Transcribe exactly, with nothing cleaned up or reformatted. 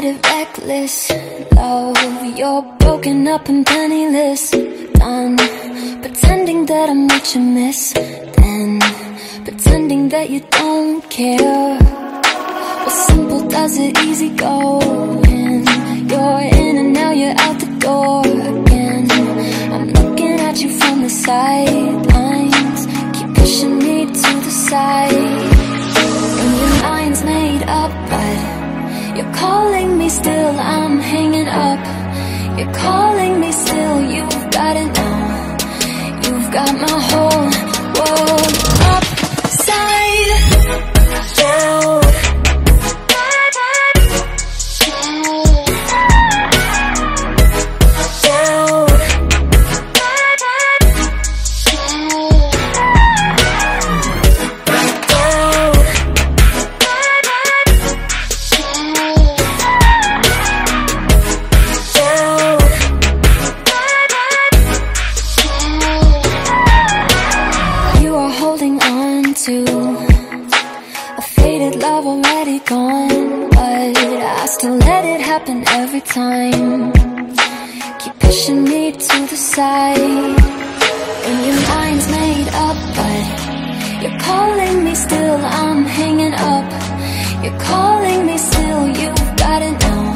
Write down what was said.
it reckless. Love, you're broken up and penniless. Done pretending that I'm what you miss, then pretending that you don't care. Well, simple does it, easy going. You're in and now you're out the door again. I'm looking at you from the sidelines, keep pushing me to the side. And your mind's made up, but you're calling me still, I'm hanging up. You're calling me still, you've got it now. You've got my whole world upside down. A faded love already gone, but I still let it happen every time. Keep pushing me to the side. And your mind's made up, but you're calling me still, I'm hanging up. You're calling me still, you've got it now.